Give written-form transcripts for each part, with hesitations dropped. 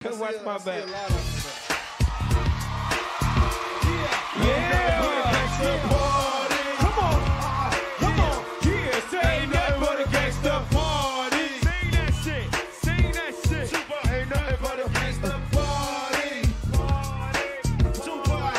Watch my back. Yeah. Come on. Come on. Yeah, say ain't nothing but a gangsta party. Sing that shit. Sing that shit. Super. Ain't nothing but a gangsta party. Super.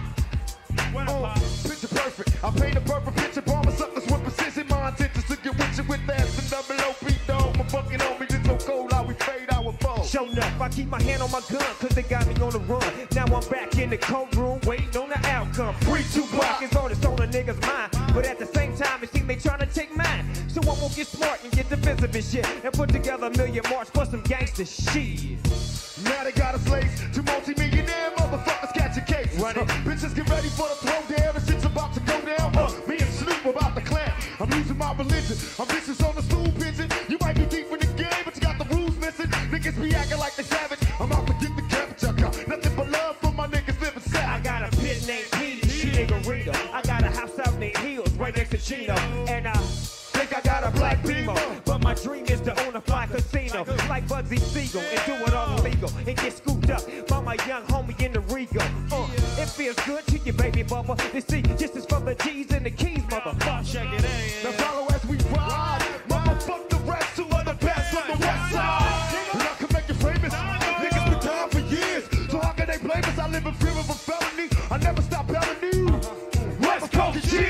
Picture perfect. I paint a perfect picture. Bomb my suckers with precision. My intentions to get with you with that. And double OP dog. My fucking on me. Just so cold. How we fade our fall. Show enough, I keep my hand on my gun, cause they got me on the run. Now I'm back in the courtroom, waiting on the outcome. Free Tupac is on a nigga's mind, but at the same time, it seems they trying to take mine. So I won't get smart and get divisive and shit, and put together a million march for some gangster shit. Now they got us laced to multi-millionaire motherfuckers catch a case. Bitches get ready for the throwdown, the shit's about to go down. Me and Snoop about to clap. I'm losing my religion. I'm bitches on the stool pigeon. You might be deep in the game, but you got the rules missing. Niggas be acting like they savage. I'm out to get the capture. Nothing but love for my niggas living sad. I got a pit named Petey, she nigga Rita. I got a house out named Hills, right next to Chino. And I think I got a black Beamer, but my dream is to own a fly casino like Bugsy Siegel and do it all illegal and get scooped up by my young homie in the Regal. It feels good to you, baby bubba. You see, this is for the G's and the keys, motherfucker. Check it in. Now follow as we ride. Motherfuck the rest, two other best on the west side. And I can make you famous. Niggas been down for years. So how can they blame us? I live in fear of a felony. I never stop telling you. West Coast G.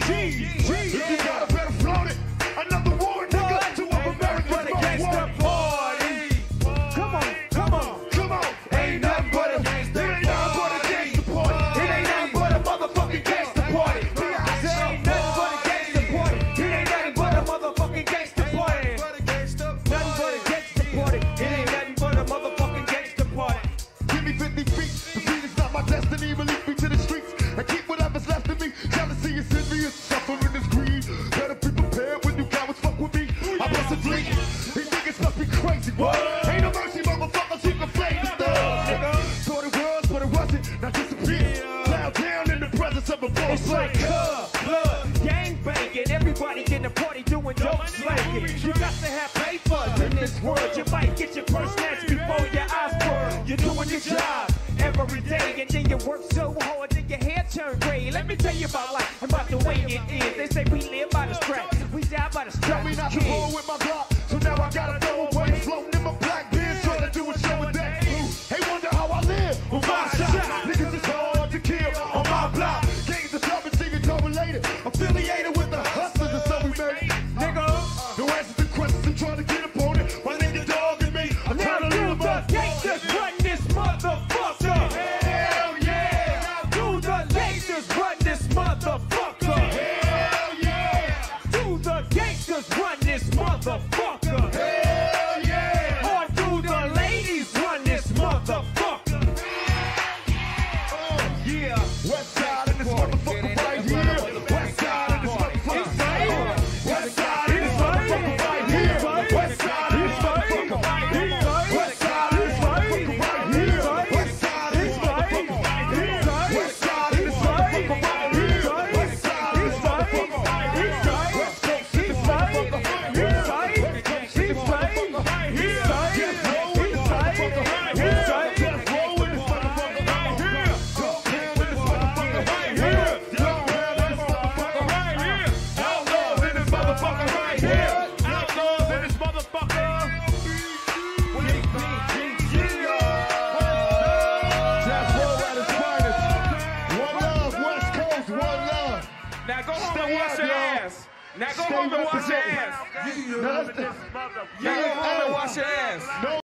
If you got a better float it. Another war, nigga. Two of America's most wanted. Come on, come on. Come on. Ain't nothing but a gangsta party. It ain't nothing but a motherfucking gangsta party. Ain't nothing but a gangster party. It ain't nothing but a motherfucking gangster party. Nothing but a gangster party. It ain't nothing but a motherfucking gangster party. Give me 50 feet. The beat is not my destiny. Release me to the streets and keep whatever's left of me. Jealousy is envious. Suffering is greed. Better be prepared when you cowards fuck with me. I bust a fleet. These niggas must be crazy. What? Ain't no mercy, motherfuckers. You can fade the thug. Thought it was, but it wasn't. Now disappear. Plow down in the presence of a boss. It's like blood, gang banging. Everybody in the party doing dope slanging. You got to have papers in this world. You might get your purse snatched before your eyes burn. You're doing your job every day, and then you work so hard that your hair turn gray. Let me tell you about life, about the way it is. They say we live by the strap, we die by the strap. Tell me not to roll with my Glock, so now I gotta throw away. Floating in my black beard, trying to do a show with that. Hey, wonder how I live with my shot. Niggas is hard to kill on my block. Gangs are tough and singing related. Affiliated with the hustlers, and so we made. Nigga, no answers to questions, I'm trying to get up on it. My nigga dog and me, I'm trying to leave them up. Gangsters run this motherfucker. Hell yeah. Now do the gangsters run this motherfucker. Hell yeah. Do the gangsters run this motherfucker. Hell yeah. Or do the ladies run this motherfucker? Yeah. West side in this motherfucker right here. West side in this motherfucker right here. West side in this motherfucker right here. West side in this motherfucker right here. West side in this motherfucker right here. West side in this motherfucker right here. West side in this motherfucker right here. West side in this motherfucker right here. West Coast in this motherfucker right here. West Coast in this motherfucker right here. Just roll with this motherfucker right here. Just roll with this motherfucker right here. Dog pound in this motherfucker right here. Dog pound in this motherfucker right here. Outlaws in this motherfucker right here. Outlaws in this motherfucker. Just roll at his finest. One love, West Coast, one love. Now go home Stay and wash up, your y'all. ass. Now go Stay home and wash your representing. ass. Now let's Now go home and wash your ass. No.